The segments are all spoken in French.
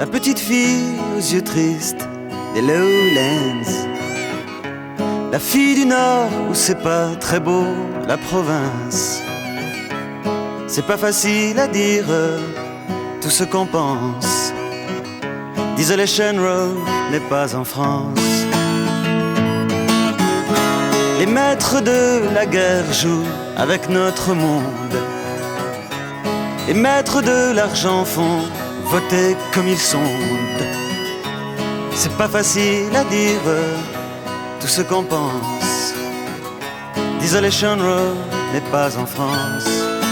La petite fille aux yeux tristes des Lowlands, la fille du Nord où c'est pas très beau, la province. C'est pas facile à dire tout ce qu'on pense. Desolation Road n'est pas en France. Les maîtres de la guerre jouent avec notre monde. Les maîtres de l'argent font voter comme ils sondent. C'est pas facile à dire tout ce qu'on pense. Desolation Road n'est pas en France.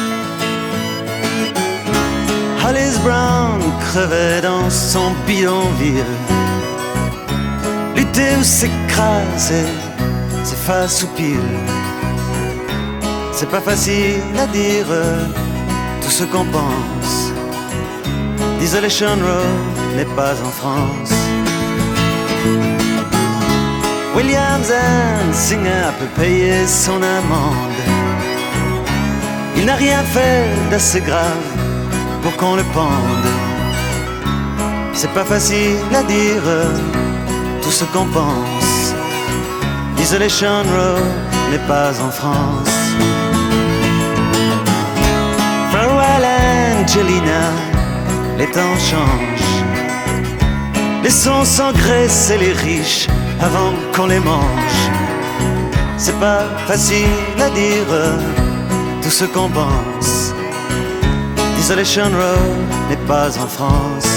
Hollis Brown crevait dans son bidonville. Lutter ou s'écraser, c'est face ou pile. C'est pas facile à dire tout ce qu'on pense. Desolation Road n'est pas en France. Williams and Singer peut payer son amende. Il n'a rien fait d'assez grave pour qu'on le pende. C'est pas facile à dire tout ce qu'on pense. Desolation Road n'est pas en France. Farewell Angelina, les temps changent. Laissons s'engraisser les riches avant qu'on les mange. C'est pas facile à dire tout ce qu'on pense. Desolation Road n'est pas en France.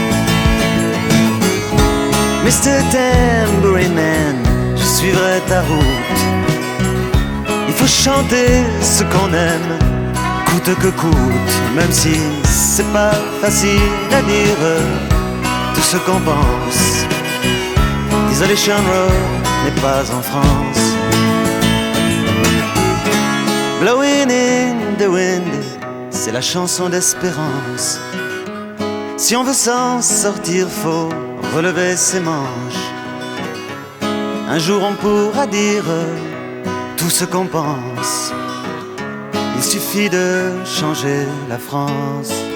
Mr. Tambourine Man, je suivrai ta route. Il faut chanter ce qu'on aime, coûte que coûte. Même si c'est pas facile à dire tout ce qu'on pense. Desolation Road n'est pas en France. Blowing in the wind, c'est la chanson d'espérance. Si on veut s'en sortir, faut relever ses manches. Un jour on pourra dire tout ce qu'on pense. Il suffit de changer la France.